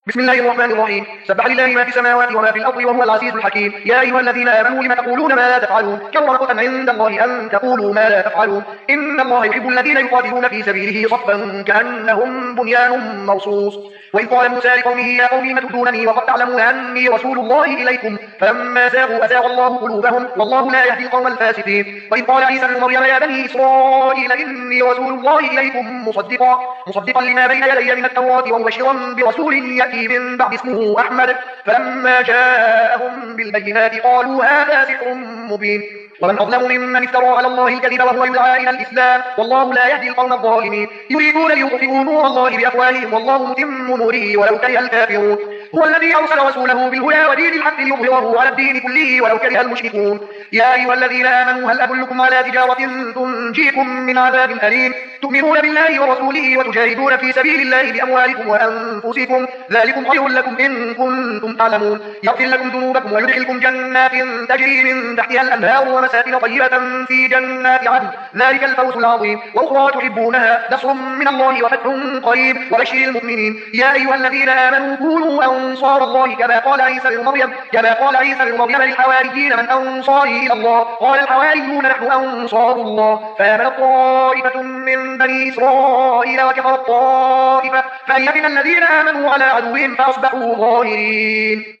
بسم الله الرحمن الرحيم. سبح لله ما في السماوات وما في الأرض وهو العزيز الحكيم. يا أيها الذين آمنوا لم تقولون ما لا تفعلون، كبر مقتا عند الله أن تقولوا ما لا تفعلون. إن الله يحب الذين يقاتلون في سبيله صفا كأنهم بنيان مرصوص. وإذ قال موسى لقومه يا قوم لم تؤذونني وقد تعلمون أني رسول الله إليكم فلما زاغوا أزاغ الله قلوبهم والله لا يهدي القوم الفاسقين. وإذ قال عيسى ابن مريم يا بني إسرائيل إني رسول الله إليكم مصدقا لما بين يدي من التوراة ومبشرا برسول يأتي من بعد اسمه أحمد. فلما جاءهم بالبينات قالوا هذا سحر مبين. ومن أظلم ممن افترى على الله الكذب وهو يدعى إلى الإسلام والله لا يهدي القوم الظالمين. يريدون ليطفئوا نور الله بأفواههم والله متم نوره ولو كره الكافرون. هو الذي أرسل رسوله بالهدى ودين الحق ليظهره على الدين كله ولو كره المشركون. يا أيها الذين آمنوا هل أدلكم على تجارة تنجيكم من عذاب أليم تؤمنون بالله ورسوله وتجاهدون في سبيل الله بأموالكم وأنفسكم ذلكم خير لكم إن كنتم تعلمون. يغفر لكم ذنوبكم ويدخلكم جنات تجري من تحتها الأنهار ومساكن طيبة في جنات عدن ذلك الفوز العظيم. وأخرى تحبونها نصر من الله وفتح قريب وبشر المؤمنين. يا أيها الذين آمنوا كونوا أنصار الله كما قال عيسى بن مريم للحواريين من أنصاري إلى الله قال الحواريون نحن أنصار الله. فآمنت طائفة من بني إسرائيل وكفرت طائفة فأيقن الذين آمنوا على عدوهم فأصبحوا ظاهرين.